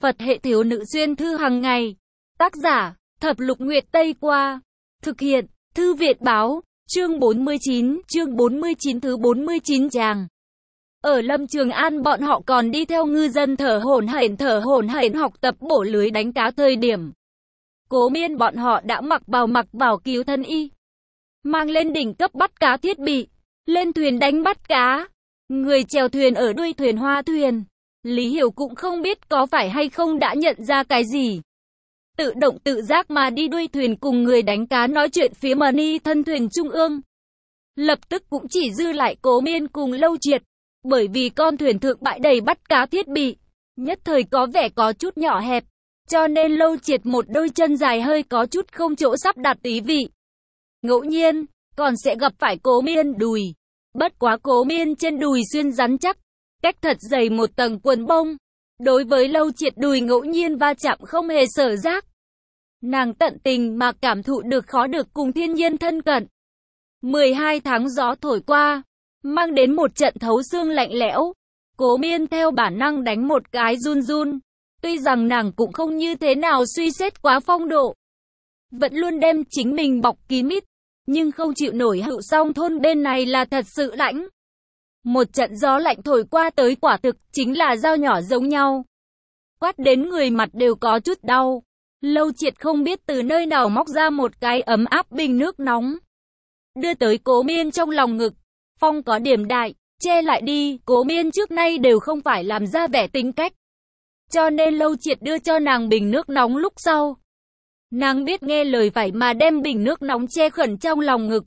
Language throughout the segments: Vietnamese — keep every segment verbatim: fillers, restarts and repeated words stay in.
Phật hệ thiếu nữ xuyên thư hàng ngày. Tác giả, Thập Lục Nguyệt Tây Qua. Thực hiện, Thư viện báo, chương bốn mươi chín, chương bốn mươi chín thứ bốn mươi chín tràng. Ở Lâm Trường An bọn họ còn đi theo ngư dân thở hổn hển thở hổn hển học tập bổ lưới đánh cá thời điểm. Cố Miên bọn họ đã mặc vào mặc vào cứu thân y. Mang lên đỉnh cấp bắt cá thiết bị. Lên thuyền đánh bắt cá. Người chèo thuyền ở đuôi thuyền hoa thuyền. Lý Hiểu cũng không biết có phải hay không đã nhận ra cái gì. Tự động tự giác mà đi đuôi thuyền cùng người đánh cá nói chuyện phía mani thân thuyền trung ương. Lập tức cũng chỉ dư lại Cố Miên cùng Lâu Triệt. Bởi vì con thuyền thượng bãi đầy bắt cá thiết bị. Nhất thời có vẻ có chút nhỏ hẹp. Cho nên Lâu Triệt một đôi chân dài hơi có chút không chỗ sắp đặt ý vị. Ngẫu nhiên, còn sẽ gặp phải Cố Miên đùi. Bất quá Cố Miên trên đùi xuyên rắn chắc. Cách thật dày một tầng quần bông. Đối với Lâu Triệt đùi ngẫu nhiên va chạm không hề sở giác. Nàng tận tình mà cảm thụ được khó được cùng thiên nhiên thân cận. mười hai tháng gió thổi qua, mang đến một trận thấu xương lạnh lẽo. Cố Miên theo bản năng đánh một cái run run. Tuy rằng nàng cũng không như thế nào suy xét quá phong độ. Vẫn luôn đem chính mình bọc kín mít. Nhưng không chịu nổi Hữu Song thôn bên này là thật sự lạnh. Một trận gió lạnh thổi qua tới quả thực chính là dao nhỏ giống nhau. Quát đến người mặt đều có chút đau. Lâu Triệt không biết từ nơi nào móc ra một cái ấm áp bình nước nóng. Đưa tới Cố Miên trong lòng ngực. Phong có điểm đại, che lại đi. Cố Miên trước nay đều không phải làm ra vẻ tính cách. Cho nên Lâu Triệt đưa cho nàng bình nước nóng lúc sau. Nàng biết nghe lời phải mà đem bình nước nóng che khẩn trong lòng ngực.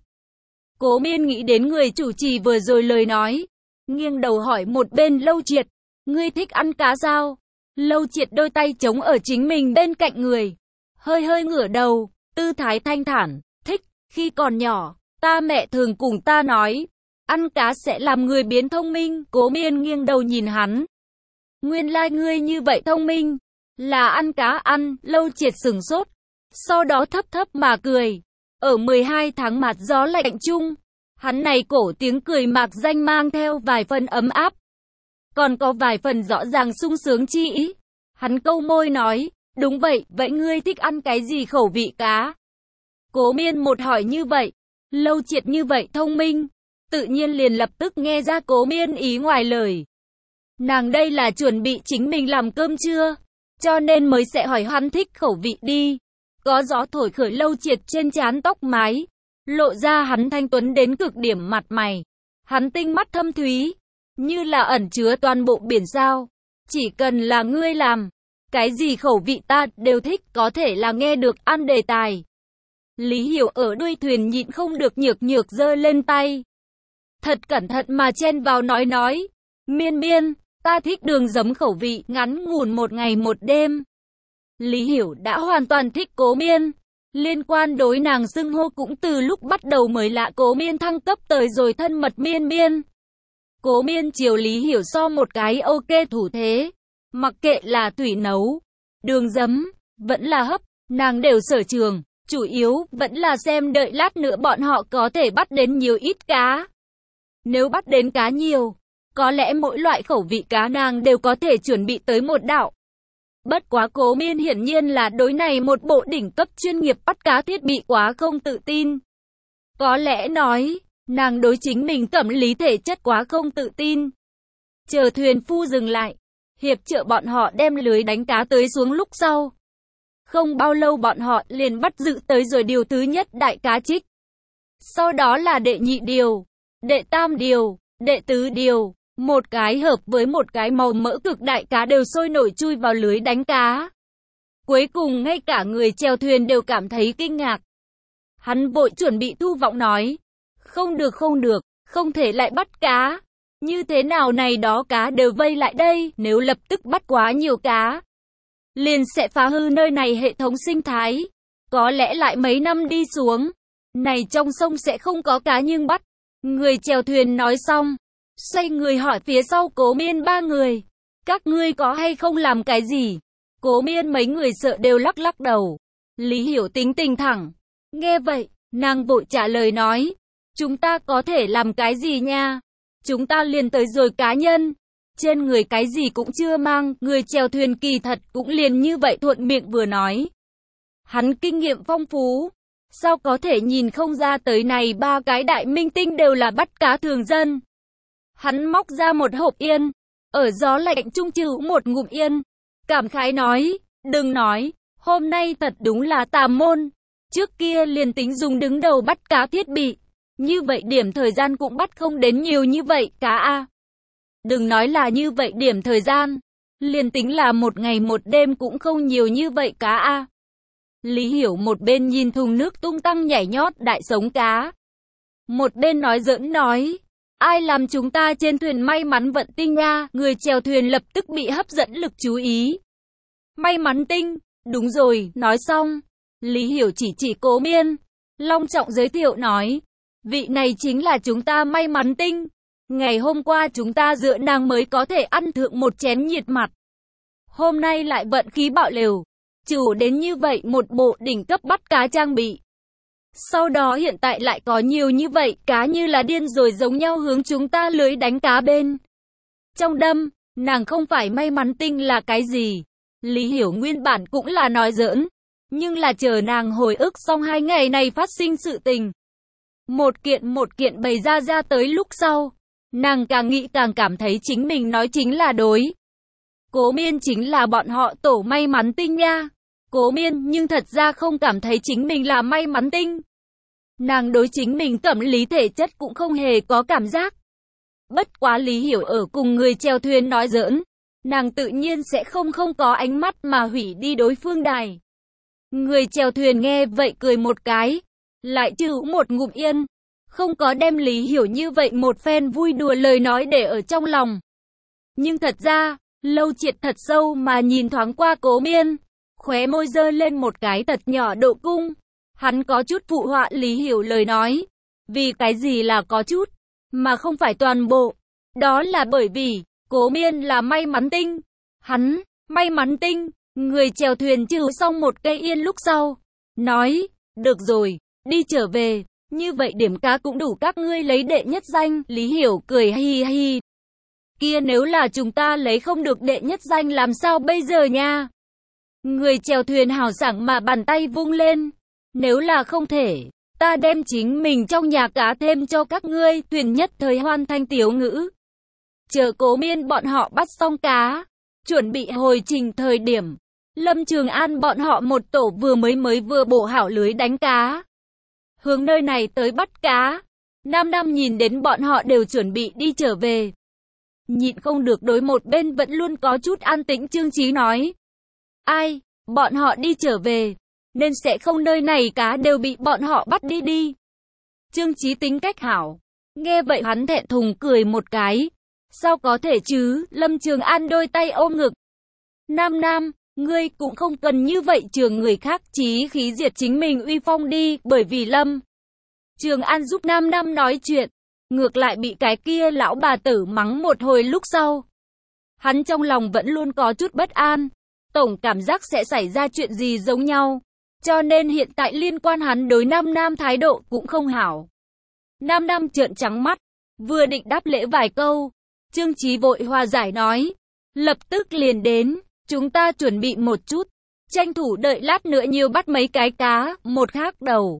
Cố Miên nghĩ đến người chủ trì vừa rồi lời nói. Nghiêng đầu hỏi một bên Lâu Triệt. Ngươi thích ăn cá sao? Lâu Triệt đôi tay chống ở chính mình bên cạnh người. Hơi hơi ngửa đầu, tư thái thanh thản. Thích, khi còn nhỏ, ta mẹ thường cùng ta nói. Ăn cá sẽ làm người biến thông minh. Cố Miên nghiêng đầu nhìn hắn. Nguyên lai ngươi như vậy thông minh. Là ăn cá ăn. Lâu Triệt sửng sốt. Sau đó thấp thấp mà cười. Ở mười hai tháng mặt gió lạnh chung. Hắn này cổ tiếng cười mạc danh mang theo vài phần ấm áp. Còn có vài phần rõ ràng sung sướng chi ý. Hắn câu môi nói. Đúng vậy, vậy ngươi thích ăn cái gì khẩu vị cá? Cố Miên một hỏi như vậy. Lâu Triệt như vậy thông minh. Tự nhiên liền lập tức nghe ra Cố Miên ý ngoài lời. Nàng đây là chuẩn bị chính mình làm cơm trưa. Cho nên mới sẽ hỏi hắn thích khẩu vị đi. Có gió thổi khởi Lâu Triệt trên trán tóc mái. Lộ ra hắn thanh tuấn đến cực điểm mặt mày. Hắn tinh mắt thâm thúy. Như là ẩn chứa toàn bộ biển sao. Chỉ cần là ngươi làm. Cái gì khẩu vị ta đều thích. Có thể là nghe được ăn đề tài. Lý Hiểu ở đuôi thuyền nhịn không được nhược nhược giơ lên tay. Thật cẩn thận mà chen vào nói nói. Miên Miên, ta thích đường giấm khẩu vị ngắn ngủn một ngày một đêm. Lý Hiểu đã hoàn toàn thích Cố Miên. Liên quan đối nàng xưng hô cũng từ lúc bắt đầu mới lạ. Cố Miên thăng cấp tới rồi thân mật Miên Miên. Cố Miên chiều Lý Hiểu so một cái ok thủ thế. Mặc kệ là thủy nấu, đường giấm, vẫn là hấp, nàng đều sở trường. Chủ yếu vẫn là xem đợi lát nữa bọn họ có thể bắt đến nhiều ít cá. Nếu bắt đến cá nhiều, có lẽ mỗi loại khẩu vị cá nàng đều có thể chuẩn bị tới một đạo. Bất quá Cố Miên hiển nhiên là đối này một bộ đỉnh cấp chuyên nghiệp bắt cá thiết bị quá không tự tin. Có lẽ nói, nàng đối chính mình cẩm lý thể chất quá không tự tin. Chờ thuyền phu dừng lại, hiệp trợ bọn họ đem lưới đánh cá tới xuống lúc sau. Không bao lâu bọn họ liền bắt giữ tới rồi điều thứ nhất đại cá trích. Sau đó là đệ nhị điều, đệ tam điều, đệ tứ điều. Một cái hợp với một cái màu mỡ cực đại cá đều sôi nổi chui vào lưới đánh cá. Cuối cùng ngay cả người chèo thuyền đều cảm thấy kinh ngạc. Hắn vội chuẩn bị thu vọng nói. Không được không được, không thể lại bắt cá. Như thế nào này đó cá đều vây lại đây, nếu lập tức bắt quá nhiều cá. Liền sẽ phá hư nơi này hệ thống sinh thái. Có lẽ lại mấy năm đi xuống. Này trong sông sẽ không có cá nhưng bắt. Người chèo thuyền nói xong. Xoay người hỏi phía sau Cố Miên ba người. Các ngươi có hay không làm cái gì? Cố Miên mấy người sợ đều lắc lắc đầu. Lý Hiểu tính tình thẳng. Nghe vậy, nàng vội trả lời nói. Chúng ta có thể làm cái gì nha? Chúng ta liền tới rồi cá nhân. trên người cái gì cũng chưa mang, người chèo thuyền kỳ thật cũng liền như vậy thuận miệng vừa nói. Hắn kinh nghiệm phong phú, sao có thể nhìn không ra tới này ba cái đại minh tinh đều là bắt cá thường dân. Hắn móc ra một hộp yên, ở gió lạnh trung trừ một ngụm yên, cảm khái nói, đừng nói, hôm nay thật đúng là tà môn, trước kia liền tính dùng đứng đầu bắt cá thiết bị, như vậy điểm thời gian cũng bắt không đến nhiều như vậy cá a. Đừng nói là như vậy điểm thời gian, liền tính là một ngày một đêm cũng không nhiều như vậy cá a. Lý Hiểu một bên nhìn thùng nước tung tăng nhảy nhót đại sống cá, một bên nói giỡn nói, ai làm chúng ta trên thuyền may mắn vận tinh nha, người chèo thuyền lập tức bị hấp dẫn lực chú ý. May mắn tinh, đúng rồi, nói xong, Lý Hiểu chỉ chỉ Cố Miên, long trọng giới thiệu nói, vị này chính là chúng ta may mắn tinh, ngày hôm qua chúng ta dựa nàng mới có thể ăn thượng một chén nhiệt mặt. Hôm nay lại vận khí bạo lều, chủ đến như vậy một bộ đỉnh cấp bắt cá trang bị. Sau đó hiện tại lại có nhiều như vậy, cá như là điên rồi giống nhau hướng chúng ta lưới đánh cá bên trong đâm, nàng không phải may mắn tinh là cái gì. Lý Hiểu nguyên bản cũng là nói giỡn, nhưng là chờ nàng hồi ức xong hai ngày này phát sinh sự tình. Một kiện một kiện bày ra ra tới lúc sau, nàng càng nghĩ càng cảm thấy chính mình nói chính là đối. Cố Miên chính là bọn họ tổ may mắn tinh nha. Cố Miên nhưng thật ra không cảm thấy chính mình là may mắn tinh. Nàng đối chính mình cẩm lý thể chất cũng không hề có cảm giác. Bất quá Lý Hiểu ở cùng người chèo thuyền nói giỡn, nàng tự nhiên sẽ không không có ánh mắt mà hủy đi đối phương đài. Người chèo thuyền nghe vậy cười một cái, lại trừ một ngụm yên, không có đem Lý Hiểu như vậy một phen vui đùa lời nói để ở trong lòng. Nhưng thật ra, Lâu Triệt thật sâu mà nhìn thoáng qua Cố Miên, khóe môi giơ lên một cái thật nhỏ độ cung. Hắn có chút phụ họa Lý Hiểu lời nói. Vì cái gì là có chút, mà không phải toàn bộ. Đó là bởi vì, Cố Miên là may mắn tinh. Hắn, may mắn tinh, người chèo thuyền trừ xong một cây yên lúc sau. Nói, được rồi, đi trở về. Như vậy điểm cá cũng đủ các ngươi lấy đệ nhất danh. Lý Hiểu cười hi hi. Kia nếu là chúng ta lấy không được đệ nhất danh làm sao bây giờ nha? Người chèo thuyền hào sảng mà bàn tay vung lên. Nếu là không thể, ta đem chính mình trong nhà cá thêm cho các ngươi. Thuyền nhất thời hoan thanh tiếu ngữ. Chờ Cố Miên bọn họ bắt xong cá, chuẩn bị hồi trình thời điểm, Lâm Trường An bọn họ một tổ vừa mới mới vừa bổ hảo lưới đánh cá, hướng nơi này tới bắt cá. Nam Nam nhìn đến bọn họ đều chuẩn bị đi trở về, nhịn không được đối một bên vẫn luôn có chút an tĩnh Trương Chí nói, ai, bọn họ đi trở về, nên sẽ không nơi này cá đều bị bọn họ bắt đi đi. Trương Chí tính cách hảo, nghe vậy hắn thẹn thùng cười một cái, sao có thể chứ? Lâm Trường An đôi tay ôm ngực, Nam Nam, ngươi cũng không cần như vậy trường người khác chí khí diệt chính mình uy phong đi, bởi vì Lâm Trường An giúp Nam Nam nói chuyện, ngược lại bị cái kia lão bà tử mắng một hồi lúc sau. Hắn trong lòng vẫn luôn có chút bất an, tổng cảm giác sẽ xảy ra chuyện gì giống nhau, cho nên hiện tại liên quan hắn đối Nam Nam thái độ cũng không hảo. Nam Nam trợn trắng mắt, vừa định đáp lễ vài câu, Trương Chí vội hòa giải nói, lập tức liền đến, chúng ta chuẩn bị một chút, tranh thủ đợi lát nữa nhiều bắt mấy cái cá. Một khác đầu,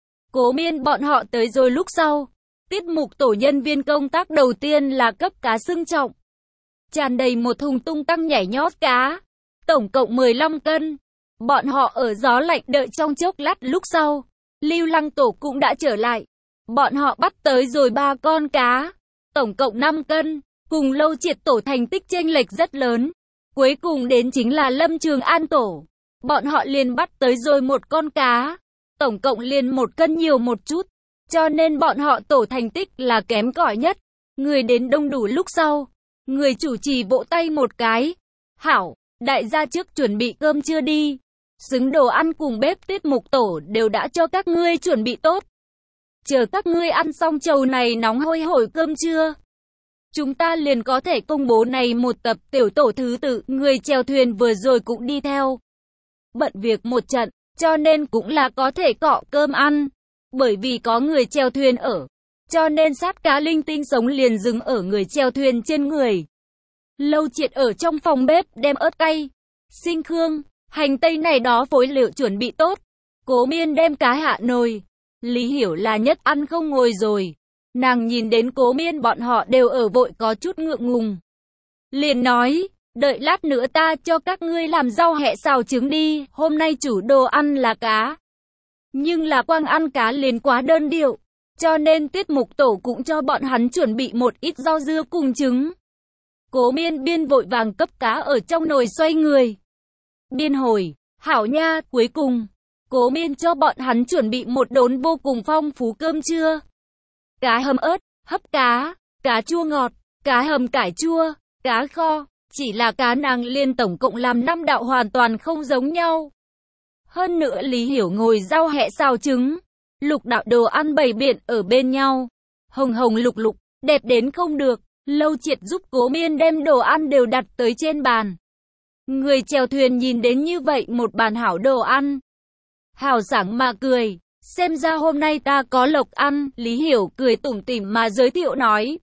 Cố Miên bọn họ tới rồi lúc sau, tiết mục tổ nhân viên công tác đầu tiên là cấp cá xương trọng, tràn đầy một thùng tung tăng nhảy nhót cá, tổng cộng mười lăm cân. Bọn họ ở gió lạnh đợi trong chốc lát lúc sau, Lưu Lăng tổ cũng đã trở lại. Bọn họ bắt tới rồi ba con cá, tổng cộng năm cân, cùng Lâu Triệt tổ thành tích chênh lệch rất lớn. Cuối cùng đến chính là Lâm Trường An tổ, bọn họ liền bắt tới rồi một con cá, tổng cộng liền một cân nhiều một chút, cho nên bọn họ tổ thành tích là kém cỏi nhất. Người đến đông đủ lúc sau, người chủ trì vỗ tay một cái, hảo, đại gia trước chuẩn bị cơm trưa đi, xứng đồ ăn cùng bếp tiết mục tổ đều đã cho các ngươi chuẩn bị tốt. Chờ các ngươi ăn xong chầu này nóng hôi hổi cơm trưa, chúng ta liền có thể công bố này một tập tiểu tổ thứ tự. Người chèo thuyền vừa rồi cũng đi theo, bận việc một trận, cho nên cũng là có thể cọ cơm ăn. Bởi vì có người chèo thuyền ở, cho nên sát cá linh tinh sống liền dừng ở người chèo thuyền trên người. Lâu Triệt ở trong phòng bếp đem ớt cay, sinh khương, hành tây này đó phối liệu chuẩn bị tốt. Cố Miên đem cá hạ nồi. Lý Hiểu là nhất ăn không ngồi rồi. Nàng nhìn đến Cố Miên bọn họ đều ở vội có chút ngượng ngùng. Liền nói, đợi lát nữa ta cho các ngươi làm rau hẹ xào trứng đi, hôm nay chủ đồ ăn là cá. Nhưng là quang ăn cá liền quá đơn điệu, cho nên tiết mục tổ cũng cho bọn hắn chuẩn bị một ít rau dưa cùng trứng. Cố Miên biên vội vàng cấp cá ở trong nồi xoay người. Biên hồi, hảo nha, cuối cùng, Cố Miên cho bọn hắn chuẩn bị một đốn vô cùng phong phú cơm trưa. Cá hầm ớt, hấp cá, cá chua ngọt, cá hầm cải chua, cá kho, chỉ là cá nàng liên tổng cộng làm năm đạo hoàn toàn không giống nhau. Hơn nữa Lý Hiểu ngồi rau hẹ xào trứng, lục đạo đồ ăn bày biện ở bên nhau, hồng hồng lục lục, đẹp đến không được. Lâu Triệt giúp Cố Miên đem đồ ăn đều đặt tới trên bàn. Người chèo thuyền nhìn đến như vậy một bàn hảo đồ ăn, hào sảng mà cười, xem ra hôm nay ta có lộc ăn. Lý Hiểu cười tủm tỉm mà giới thiệu nói,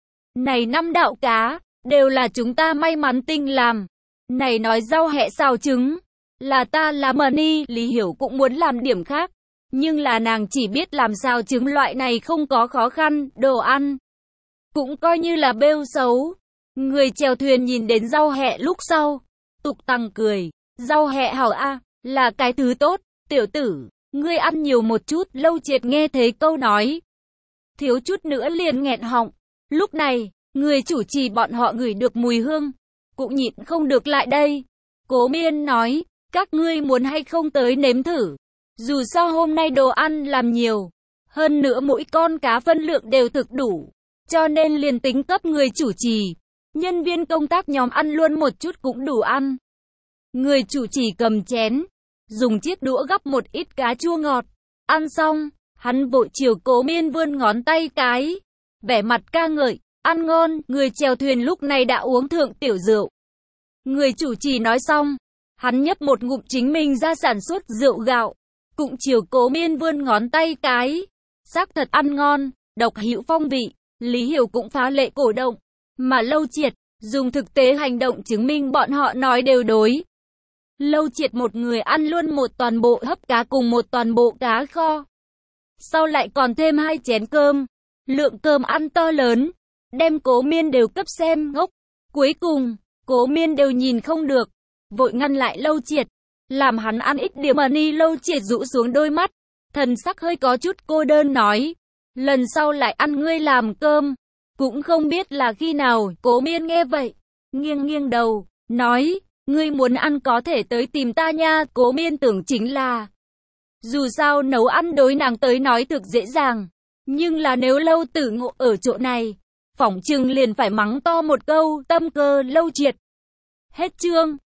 này năm đạo cá, đều là chúng ta may mắn tinh làm. Này nói rau hẹ xào trứng, là ta làm mờ ni. Lý Hiểu cũng muốn làm điểm khác, nhưng là nàng chỉ biết làm xào trứng loại này không có khó khăn, đồ ăn cũng coi như là bêu xấu. Người chèo thuyền nhìn đến rau hẹ lúc sau, tục tăng cười, rau hẹ hảo a, là cái thứ tốt, tiểu tử, ngươi ăn nhiều một chút. Lâu Triệt nghe thấy câu nói, thiếu chút nữa liền nghẹn họng. Lúc này, người chủ trì bọn họ ngửi được mùi hương, cũng nhịn không được lại đây. Cố Miên nói, các ngươi muốn hay không tới nếm thử, dù sao hôm nay đồ ăn làm nhiều, hơn nữa mỗi con cá phân lượng đều thực đủ, cho nên liền tính cấp người chủ trì, nhân viên công tác nhóm ăn luôn một chút cũng đủ ăn. Người chủ trì cầm chén, dùng chiếc đũa gắp một ít cá chua ngọt, ăn xong, hắn vội chiều Cố Miên vươn ngón tay cái, vẻ mặt ca ngợi, ăn ngon. Người chèo thuyền lúc này đã uống thượng tiểu rượu. Người chủ trì nói xong, hắn nhấp một ngụm chính mình ra sản xuất rượu gạo, cũng chiều Cố Miên vươn ngón tay cái, xác thật ăn ngon, độc hữu phong vị. Lý Hiểu cũng phá lệ cổ động, mà Lâu Triệt dùng thực tế hành động chứng minh bọn họ nói đều đối. Lâu Triệt một người ăn luôn một toàn bộ hấp cá cùng một toàn bộ cá kho, sau lại còn thêm hai chén cơm, lượng cơm ăn to lớn, đem Cố Miên đều cấp xem ngốc. Cuối cùng, Cố Miên đều nhìn không được, vội ngăn lại Lâu Triệt, làm hắn ăn ít điểm mà ni. Lâu Triệt rũ xuống đôi mắt, thần sắc hơi có chút cô đơn nói, lần sau lại ăn ngươi làm cơm, cũng không biết là khi nào. Cố Miên nghe vậy, nghiêng nghiêng đầu, nói, ngươi muốn ăn có thể tới tìm ta nha. Cố Miên tưởng chính là, dù sao nấu ăn đối nàng tới nói thực dễ dàng, nhưng là nếu Lâu Tử Ngộ ở chỗ này, phỏng chừng liền phải mắng to một câu, tâm cơ. Lâu Triệt. Hết chương.